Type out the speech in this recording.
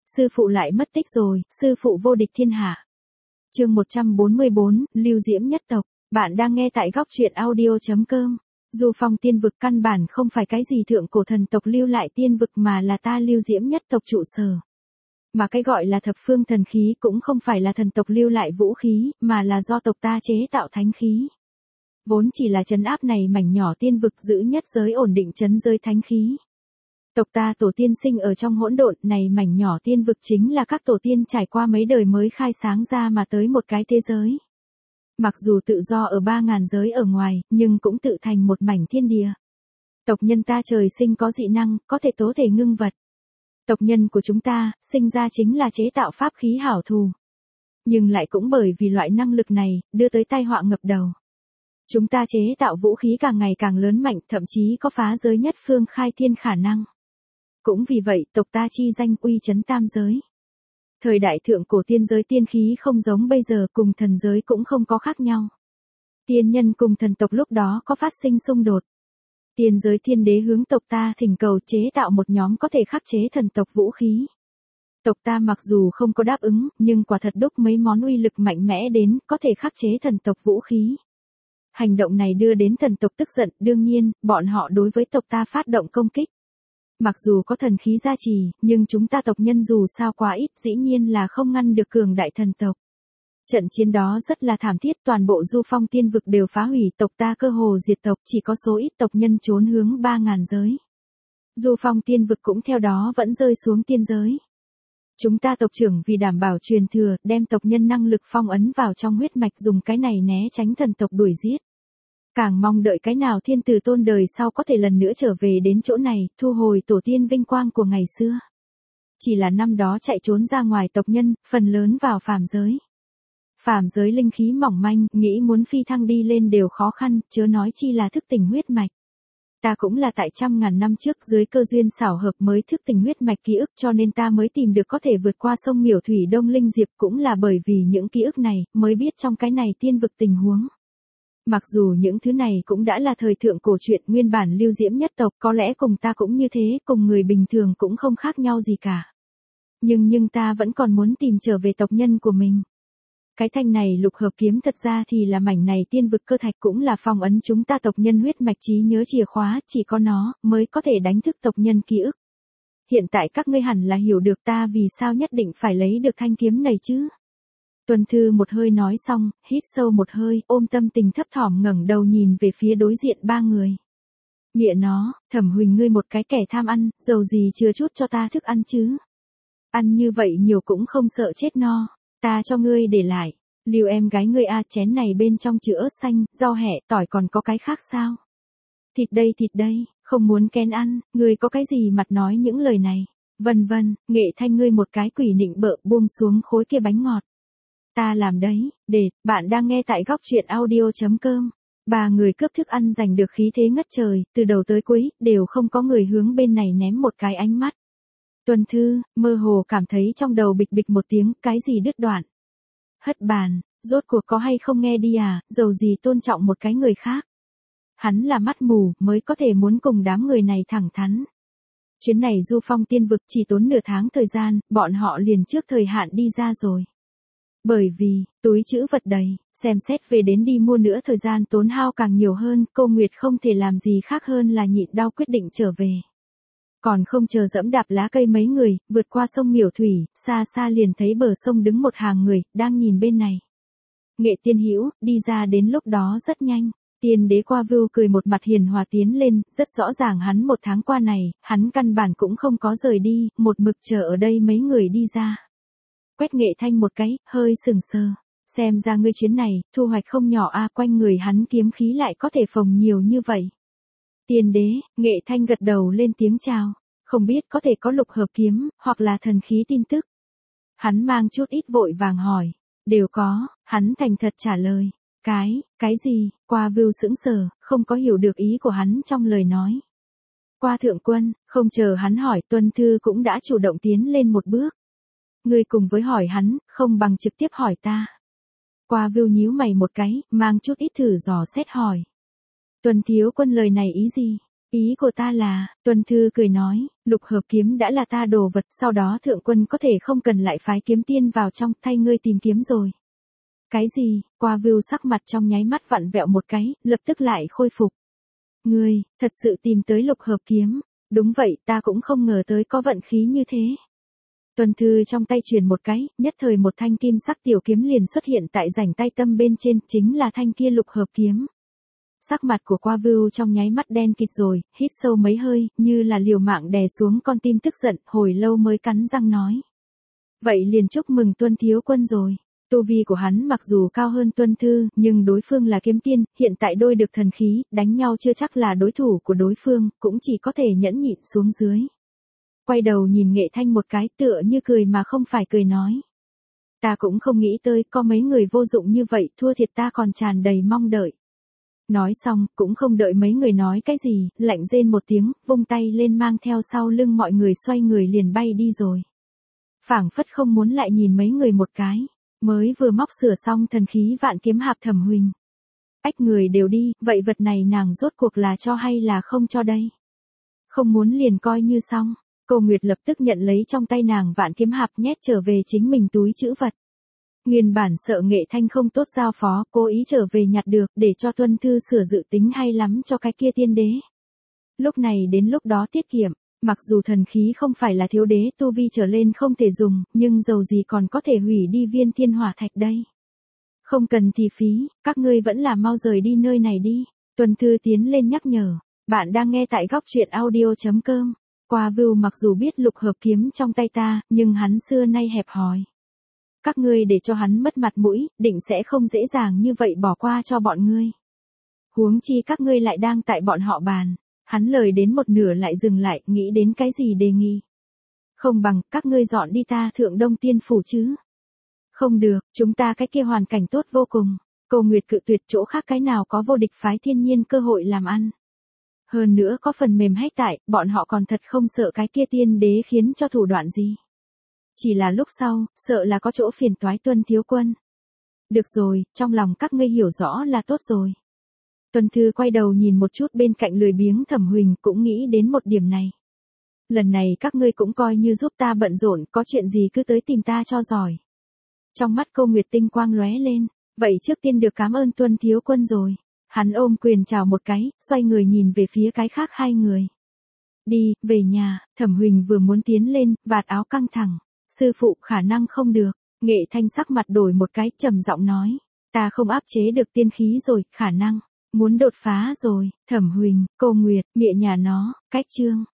Sư phụ lại mất tích rồi, sư phụ vô địch thiên hạ. Chương 144, Lưu Diễm nhất tộc. Bạn đang nghe tại góc truyện audio.com. Du Phong tiên vực căn bản không phải cái gì thượng cổ thần tộc lưu lại tiên vực mà là ta Lưu Diễm nhất tộc trụ sở. Mà cái gọi là thập phương thần khí cũng không phải là thần tộc lưu lại vũ khí, mà là do tộc ta chế tạo thánh khí. Vốn chỉ là trấn áp này mảnh nhỏ tiên vực giữ nhất giới ổn định trấn giới thánh khí. Tộc ta tổ tiên sinh ở trong hỗn độn, này mảnh nhỏ tiên vực chính là các tổ tiên trải qua mấy đời mới khai sáng ra mà tới một cái thế giới. Mặc dù tự do ở 3.000 giới ở ngoài, nhưng cũng tự thành một mảnh thiên địa. Tộc nhân ta trời sinh có dị năng, có thể tố thể ngưng vật. Tộc nhân của chúng ta, sinh ra chính là chế tạo pháp khí hảo thù. Nhưng lại cũng bởi vì loại năng lực này, đưa tới tai họa ngập đầu. Chúng ta chế tạo vũ khí càng ngày càng lớn mạnh, thậm chí có phá giới nhất phương khai thiên khả năng. Cũng vì vậy, tộc ta chi danh uy chấn tam giới. Thời đại thượng cổ tiên giới tiên khí không giống bây giờ, cùng thần giới cũng không có khác nhau. Tiên nhân cùng thần tộc lúc đó có phát sinh xung đột. Tiên giới thiên đế hướng tộc ta thỉnh cầu chế tạo một nhóm có thể khắc chế thần tộc vũ khí. Tộc ta mặc dù không có đáp ứng, nhưng quả thật đúc mấy món uy lực mạnh mẽ đến, có thể khắc chế thần tộc vũ khí. Hành động này đưa đến thần tộc tức giận, đương nhiên, bọn họ đối với tộc ta phát động công kích. Mặc dù có thần khí gia trì, nhưng chúng ta tộc nhân dù sao quá ít, dĩ nhiên là không ngăn được cường đại thần tộc. Trận chiến đó rất là thảm thiết, toàn bộ Du Phong tiên vực đều phá hủy, tộc ta cơ hồ diệt tộc, chỉ có số ít tộc nhân trốn hướng 3.000 giới. Du Phong tiên vực cũng theo đó vẫn rơi xuống tiên giới. Chúng ta tộc trưởng vì đảm bảo truyền thừa, đem tộc nhân năng lực phong ấn vào trong huyết mạch, dùng cái này né tránh thần tộc đuổi giết. Càng mong đợi cái nào thiên tử tôn đời sau có thể lần nữa trở về đến chỗ này, thu hồi tổ tiên vinh quang của ngày xưa. Chỉ là năm đó chạy trốn ra ngoài tộc nhân, phần lớn vào phàm giới. Phàm giới linh khí mỏng manh, nghĩ muốn phi thăng đi lên đều khó khăn, chớ nói chi là thức tỉnh huyết mạch. Ta cũng là tại 100.000 năm trước dưới cơ duyên xảo hợp mới thức tỉnh huyết mạch ký ức, cho nên ta mới tìm được có thể vượt qua sông Miểu Thủy Đông Linh Diệp, cũng là bởi vì những ký ức này mới biết trong cái này tiên vực tình huống. Mặc dù những thứ này cũng đã là thời thượng cổ truyện, nguyên bản Lưu Diễm nhất tộc có lẽ cùng ta cũng như thế, cùng người bình thường cũng không khác nhau gì cả. Nhưng ta vẫn còn muốn tìm trở về tộc nhân của mình. Cái thanh này lục hợp kiếm thật ra thì là mảnh này tiên vực cơ thạch, cũng là phong ấn chúng ta tộc nhân huyết mạch trí nhớ chìa khóa, chỉ có nó mới có thể đánh thức tộc nhân ký ức. Hiện tại các ngươi hẳn là hiểu được ta vì sao nhất định phải lấy được thanh kiếm này chứ. Tuần Thư một hơi nói xong, hít sâu một hơi, ôm tâm tình thấp thỏm ngẩng đầu nhìn về phía đối diện ba người. Nghĩa nó, Thẩm Huỳnh ngươi một cái kẻ tham ăn, dầu gì chừa chút cho ta thức ăn chứ. Ăn như vậy nhiều cũng không sợ chết no, ta cho ngươi để lại. Lưu em gái ngươi chén này bên trong chứa ớt xanh, rau hẹ, tỏi, còn có cái khác sao? Thịt đây, không muốn kén ăn, ngươi có cái gì mặt nói những lời này. Vân, Nghệ Thanh ngươi một cái quỷ nịnh bợ, buông xuống khối kia bánh ngọt. Ta làm đấy, bạn đang nghe tại góc truyện audio.com. Ba người cướp thức ăn giành được khí thế ngất trời, từ đầu tới cuối, đều không có người hướng bên này ném một cái ánh mắt. Tuần Thư, mơ hồ cảm thấy trong đầu bịch bịch một tiếng, cái gì đứt đoạn. Hất bàn, rốt cuộc có hay không nghe đi dầu gì tôn trọng một cái người khác. Hắn là mắt mù, mới có thể muốn cùng đám người này thẳng thắn. Chuyến này Du Phong tiên vực chỉ tốn nửa tháng thời gian, bọn họ liền trước thời hạn đi ra rồi. Bởi vì, túi trữ vật đầy, xem xét về đến đi mua nữa thời gian tốn hao càng nhiều hơn, cô Nguyệt không thể làm gì khác hơn là nhịn đau quyết định trở về. Còn không chờ dẫm đạp lá cây mấy người, vượt qua sông Miểu Thủy, xa xa liền thấy bờ sông đứng một hàng người, đang nhìn bên này. Nghệ Tiên Hữu đi ra đến lúc đó rất nhanh. Tiên đế Qua Vưu cười một mặt hiền hòa tiến lên, rất rõ ràng hắn một tháng qua này, hắn căn bản cũng không có rời đi, một mực chờ ở đây mấy người đi ra. Quét Nghệ Thanh một cái, hơi sừng sờ. Xem ra ngươi chuyến này, thu hoạch không nhỏ quanh người hắn kiếm khí lại có thể phồng nhiều như vậy. Tiên đế, Nghệ Thanh gật đầu lên tiếng chào. Không biết có thể có lục hợp kiếm, hoặc là thần khí tin tức. Hắn mang chút ít vội vàng hỏi. Đều có, hắn thành thật trả lời. Cái gì? Qua Vưu sững sờ, không có hiểu được ý của hắn trong lời nói. Qua thượng quân, không chờ hắn hỏi, Tuân Thư cũng đã chủ động tiến lên một bước. Ngươi cùng với hỏi hắn, không bằng trực tiếp hỏi ta. Qua Vưu nhíu mày một cái, mang chút ít thử dò xét hỏi. Tuân thiếu quân lời này ý gì? Ý của ta là, Tuân Thư cười nói, lục hợp kiếm đã là ta đồ vật, sau đó thượng quân có thể không cần lại phái kiếm tiên vào trong thay ngươi tìm kiếm rồi. Cái gì? Qua Vưu sắc mặt trong nháy mắt vặn vẹo một cái, lập tức lại khôi phục. Ngươi, thật sự tìm tới lục hợp kiếm. Đúng vậy, ta cũng không ngờ tới có vận khí như thế. Tuân Thư trong tay truyền một cái, nhất thời một thanh kim sắc tiểu kiếm liền xuất hiện tại rảnh tay tâm bên trên, chính là thanh kia lục hợp kiếm. Sắc mặt của Qua Vưu trong nháy mắt đen kịt rồi, hít sâu mấy hơi, như là liều mạng đè xuống con tim tức giận, hồi lâu mới cắn răng nói. Vậy liền chúc mừng Tuân thiếu quân rồi. Tu vi của hắn mặc dù cao hơn Tuân Thư, nhưng đối phương là kiếm tiên, hiện tại đôi được thần khí, đánh nhau chưa chắc là đối thủ của đối phương, cũng chỉ có thể nhẫn nhịn xuống dưới. Quay đầu nhìn Nghệ Thanh một cái tựa như cười mà không phải cười nói. Ta cũng không nghĩ tới có mấy người vô dụng như vậy, thua thiệt ta còn tràn đầy mong đợi. Nói xong, cũng không đợi mấy người nói cái gì, lạnh rên một tiếng, vung tay lên mang theo sau lưng mọi người xoay người liền bay đi rồi. Phảng phất không muốn lại nhìn mấy người một cái, mới vừa móc sửa xong thần khí vạn kiếm hạp Thẩm Huỳnh. Ách người đều đi, vậy vật này nàng rốt cuộc là cho hay là không cho đây? Không muốn liền coi như xong, Cô Nguyệt lập tức nhận lấy trong tay nàng vạn kiếm hạp nhét trở về chính mình túi trữ vật. Nguyên bản sợ Nghệ Thanh không tốt giao phó, cố ý trở về nhặt được để cho Tuân Thư sửa dự tính hay lắm cho cái kia tiên đế. Lúc này đến lúc đó tiết kiệm, mặc dù thần khí không phải là thiếu đế tu vi trở lên không thể dùng, nhưng dầu gì còn có thể hủy đi viên thiên hỏa thạch đây. Không cần thì phí, các ngươi vẫn là mau rời đi nơi này đi. Tuân Thư tiến lên nhắc nhở, bạn đang nghe tại góc truyện audio.com. Qua Vưu mặc dù biết lục hợp kiếm trong tay ta, nhưng hắn xưa nay hẹp hòi. Các ngươi để cho hắn mất mặt mũi, định sẽ không dễ dàng như vậy bỏ qua cho bọn ngươi. Huống chi các ngươi lại đang tại bọn họ bàn. Hắn lời đến một nửa lại dừng lại, nghĩ đến cái gì đề nghị. Không bằng, các ngươi dọn đi ta Thượng Đông Tiên Phủ chứ. Không được, chúng ta cái kia hoàn cảnh tốt vô cùng. Cô Nguyệt cự tuyệt, chỗ khác cái nào có vô địch phái thiên nhiên cơ hội làm ăn. Hơn nữa có phần mềm hách tại, bọn họ còn thật không sợ cái kia tiên đế khiến cho thủ đoạn gì. Chỉ là lúc sau, sợ là có chỗ phiền toái Tuân thiếu quân. Được rồi, trong lòng các ngươi hiểu rõ là tốt rồi. Tuân Thư quay đầu nhìn một chút bên cạnh lười biếng Thẩm Huỳnh, cũng nghĩ đến một điểm này. Lần này các ngươi cũng coi như giúp ta bận rộn, có chuyện gì cứ tới tìm ta cho giỏi. Trong mắt Cô Nguyệt tinh quang lóe lên, vậy trước tiên được cảm ơn Tuân thiếu quân rồi. Hắn ôm quyền chào một cái, xoay người nhìn về phía cái khác hai người. Đi, về nhà. Thẩm Huỳnh vừa muốn tiến lên, vạt áo căng thẳng. Sư phụ khả năng không được. Nghệ Thanh sắc mặt đổi một cái, trầm giọng nói. Ta không áp chế được tiên khí rồi, khả năng. Muốn đột phá rồi. Thẩm Huỳnh, Cô Nguyệt, mẹ nhà nó, cách chương.